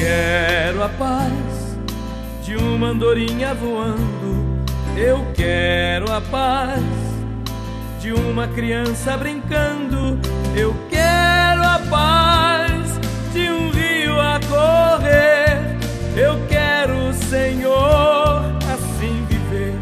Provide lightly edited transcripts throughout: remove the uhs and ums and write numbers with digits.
quero a paz de uma andorinha voando. Eu quero a paz de uma criança brincando. Eu quero a paz de um rio a correr. Eu quero, Senhor, assim viver.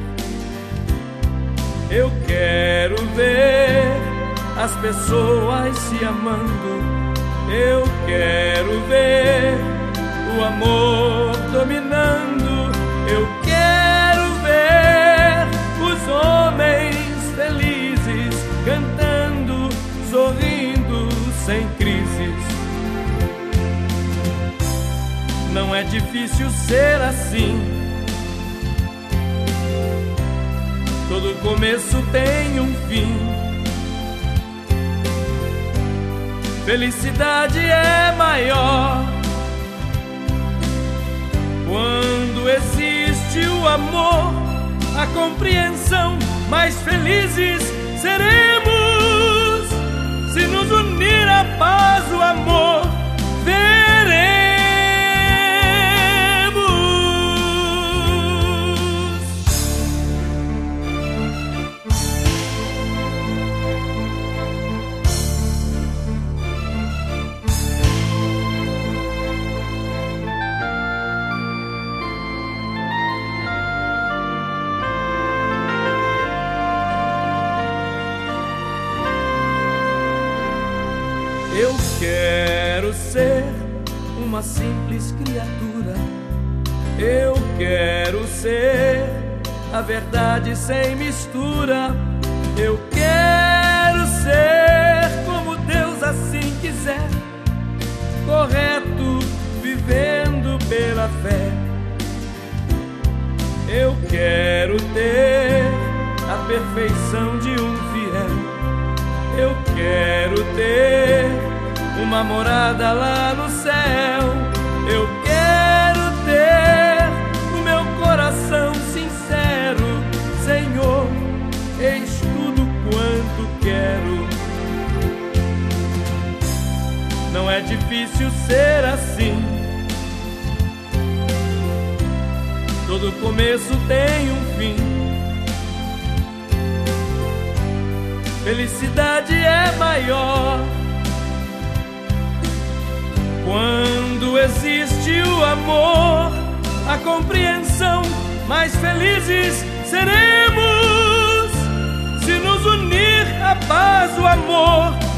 Eu quero ver as pessoas se amando. Eu quero ver o amor dominando. Eu quero ver os homens felizes cantando, sorrindo, sem crises. Não é difícil ser assim. Todo começo tem um fim. Felicidade é maior quando existe o amor, a compreensão. Mais felizes seremos se nos unir a paz, o amor. Veremos. Eu quero ser uma simples criatura. Eu quero ser a verdade sem mistura. Eu quero ser como Deus assim quiser, correto, vivendo pela fé. Eu quero ter a perfeição de um fiel. Eu quero ter uma morada lá no céu. Eu quero ter o meu coração sincero. Senhor, eis tudo quanto quero. Não é difícil ser assim. Todo começo tem um fim. Felicidade é maior quando existe o amor, a compreensão. Mais felizes seremos se nos unir a paz, o amor.